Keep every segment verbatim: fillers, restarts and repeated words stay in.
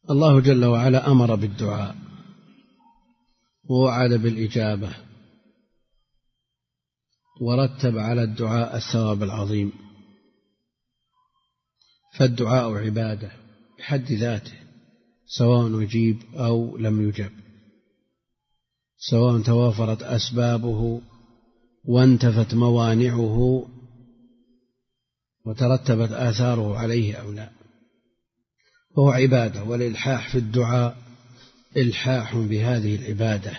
الله جل وعلا أمر بالدعاء ووعد بالإجابة ورتب على الدعاء الثواب العظيم، فالدعاء عبادة بحد ذاته، سواء أجيب أو لم يجب، سواء توافرت أسبابه وانتفت موانعه وترتبت آثاره عليه أو لا، وهو عبادة. والإلحاح في الدعاء إلحاح بهذه العبادة،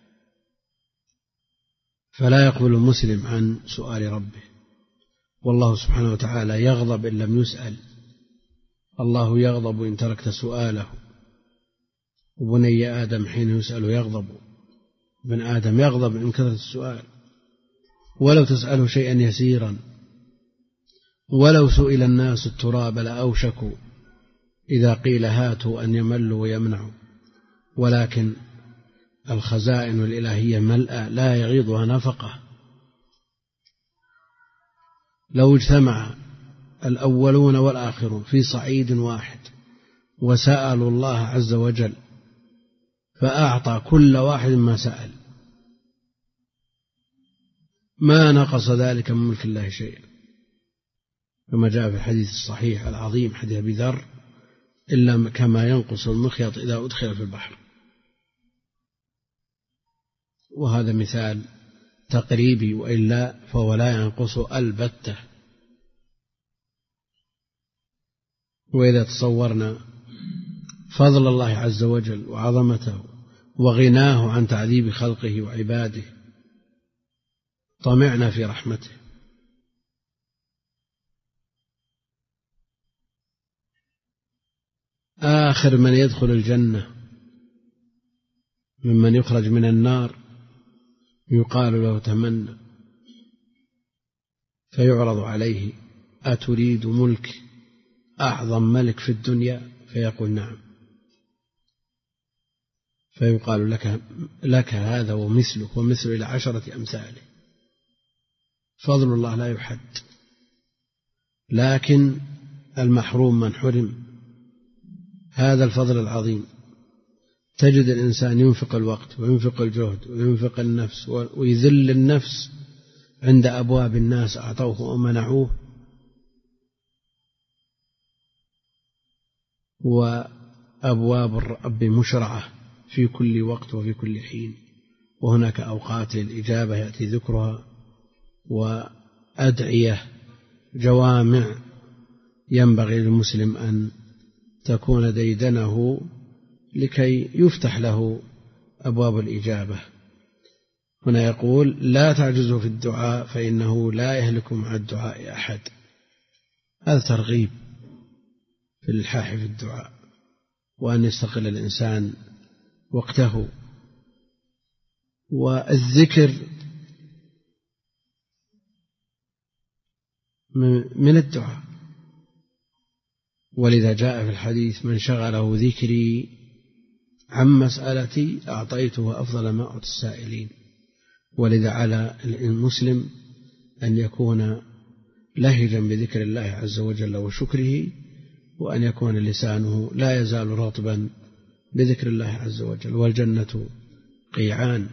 فلا يقبل المسلم عن سؤال ربه، والله سبحانه وتعالى يغضب إن لم يسأل، الله يغضب إن تركت سؤاله، وبني آدم حين يسأل يغضب، ابن آدم يغضب إن كثرت السؤال، ولو تسأله شيئا يسيرا، ولو سئل الناس التراب لأوشكوا إذا قيل هاتوا أن يملوا ويمنعوا، ولكن الخزائن الإلهية ملأى لا يغيضها نفقة. لو اجتمع الأولون والآخرون في صعيد واحد وسألوا الله عز وجل فأعطى كل واحد ما سأل ما نقص ذلك من ملك الله شيئا، كما جاء في الحديث الصحيح العظيم حديث أبي ذر: إلا كما ينقص المخيط إذا أدخل في البحر. وهذا مثال تقريبي، وإلا فهو لا ينقص البتة. وإذا تصورنا فضل الله عز وجل وعظمته وغناه عن تعذيب خلقه وعباده طمعنا في رحمته. آخر من يدخل الجنة ممن يخرج من النار يقال له تمنى، فيعرض عليه: أتريد ملك أعظم ملك في الدنيا؟ فيقول: نعم. فيقال: لك, لك هذا ومثله ومثله إلى عشرة أمثاله. فضل الله لا يحد، لكن المحروم من حرم هذا الفضل العظيم. تجد الإنسان ينفق الوقت وينفق الجهد وينفق النفس ويذل النفس عند أبواب الناس أعطوه ومنعوه، وأبواب الرب مشرعة في كل وقت وفي كل حين، وهناك أوقات للإجابة يأتي ذكرها، وأدعية جوامع ينبغي للمسلم أن تكون ديدنه لكي يفتح له أبواب الإجابة. هنا يقول: لا تعجزوا في الدعاء فإنه لا يهلك مع الدعاء أحد. هذا ترغيب في الإلحاح في الدعاء، وأن يستقل الإنسان وقته. والذكر من الدعاء، ولذا جاء في الحديث: من شغله ذكري عن مسألتي أعطيته أفضل ما أعطي السائلين. ولذا على المسلم أن يكون لهجا بذكر الله عز وجل وشكره، وأن يكون لسانه لا يزال رطبا بذكر الله عز وجل. والجنة قيعان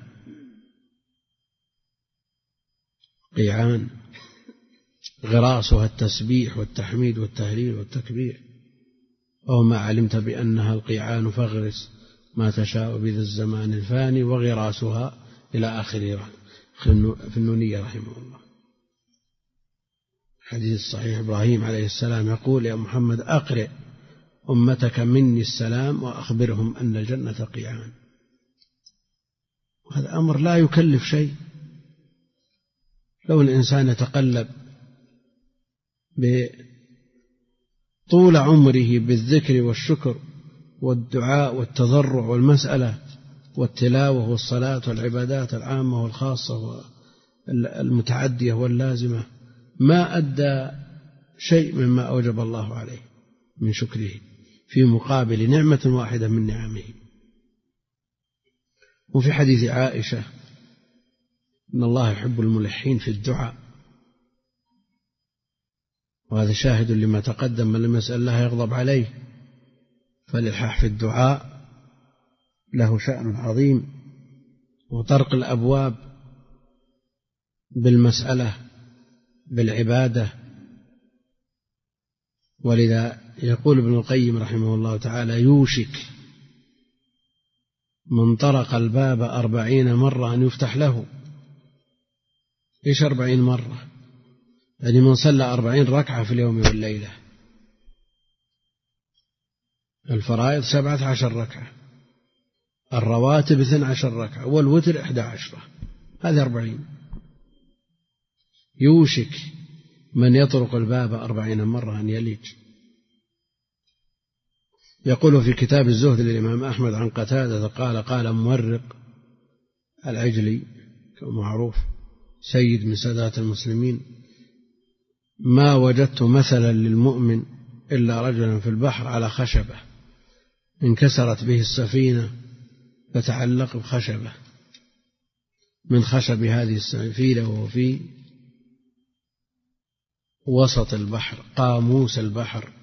قيعان غراسها التسبيح والتحميد والتهليل والتكبير، أو ما علمت بأنها القيعان فاغرس ما تشاء بذا الزمان الفاني، وغراسها إلى آخره في النونية رحمه الله. حديث صحيح: إبراهيم عليه السلام يقول: يا محمد أقرئ أمتك مني السلام وأخبرهم أن الجنة قيعان. هذا أمر لا يكلف شيء. لو الإنسان يتقلب بطول عمره بالذكر والشكر والدعاء والتضرع والمسألة والتلاوة والصلاة والعبادات العامة والخاصة والمتعدية واللازمة، ما أدى شيء مما أوجب الله عليه من شكره في مقابل نعمة واحدة من نعمه. وفي حديث عائشة: إن الله يحب الملحين في الدعاء. وهذا شاهد لما تقدم: من لم يسأل الله يغضب عليه. فالإلحاح في الدعاء له شأن عظيم، وطرق الأبواب بالمسألة بالعبادة. ولذا يقول ابن القيم رحمه الله تعالى: يوشك من طرق الباب أربعين مرة أن يفتح له. إيش أربعين مرة؟ يعني من صلى أربعين ركعة في اليوم والليلة. الفرائض سبعة عشر ركعة، الرواتب اثنى عشر ركعة، والوتر إحدى عشرة، هذه أربعين. يوشك من يطرق الباب أربعين مرة أن يلج. يقول في كتاب الزهد للإمام أحمد عن قتادة قال: قال مورق العجلي معروف سيد من سادات المسلمين: ما وجدت مثلا للمؤمن إلا رجلا في البحر على خشبة انكسرت به السفينة فتعلق بخشبة من خشب هذه السفينة، وهو في وسط البحر قاموس البحر،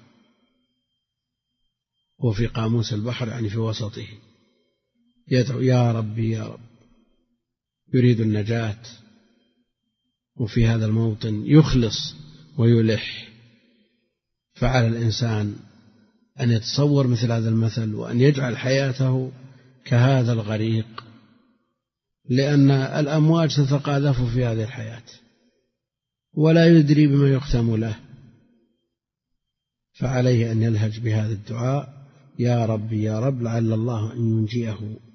وفي قاموس البحر يعني في وسطه، يدعو: يا ربي يا رب، يريد النجاة. وفي هذا الموطن يخلص ويلح. فعلى الإنسان أن يتصور مثل هذا المثل، وأن يجعل حياته كهذا الغريق، لأن الأمواج تتقاذف في هذه الحياة ولا يدري بما يختم له. فعليه أن يلهج بهذا الدعاء: يا ربي يا رب، لعل الله أن ينجيه